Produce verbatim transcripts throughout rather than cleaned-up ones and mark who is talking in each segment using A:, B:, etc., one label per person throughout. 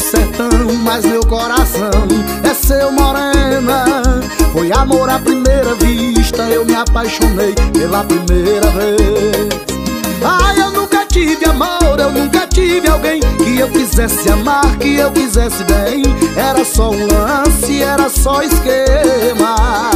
A: sertão, mas meu coração é seu, morena. Foi amor à primeira vista, eu me apaixonei pela primeira vez. Ai, eu nunca tive amor, eu nunca tive alguém que eu quisesse amar, que eu quisesse bem. Era só um lance, era só esquema.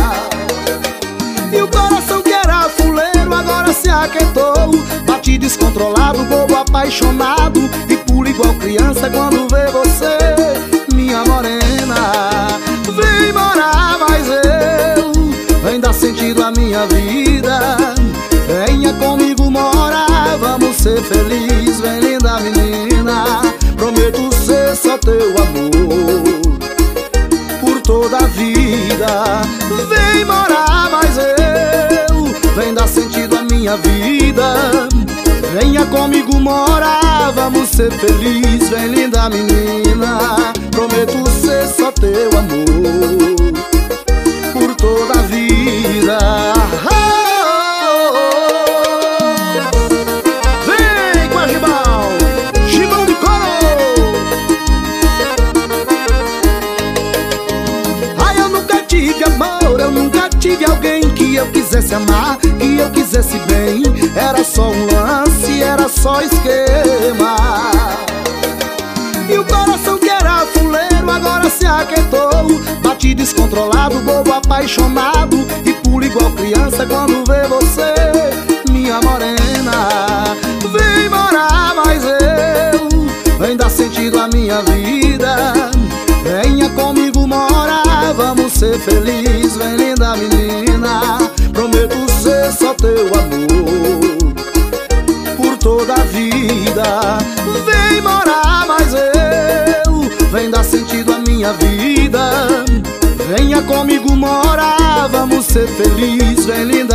A: E o coração que era fuleiro agora se aquietou. Bate descontrolado, bobo apaixonado, e pula igual criança quando vê você, minha morena. Vem morar mais eu, vem dar sentido à minha vida. Venha comigo morar, vamos ser felizes. Vem linda menina, prometo ser só teu amor por toda a vida. Vem morar mais eu, vem dar sentido à minha vida. Venha comigo morar, vamos ser felizes. Vem linda menina, prometo ser só teu amor por toda a vida. Vem com a Gibão, Gibão de Coro. Ai, eu nunca tive amor, eu nunca tive alguém que eu quisesse amar, que eu quisesse bem. Era só um lance, era só esquema. E o coração que era fuleiro agora se aquietou. Bate descontrolado, bobo apaixonado, e pula igual criança quando vê você, minha morena. Vem morar mais eu, vem dar sentido à minha vida. Venha comigo morar, vamos ser felizes. Vem linda menina, prometo ser só teu amor por toda a vida. Vem morar mais eu, vem dar sentido à minha vida. Venha comigo morar, vamos ser felizes. Vem linda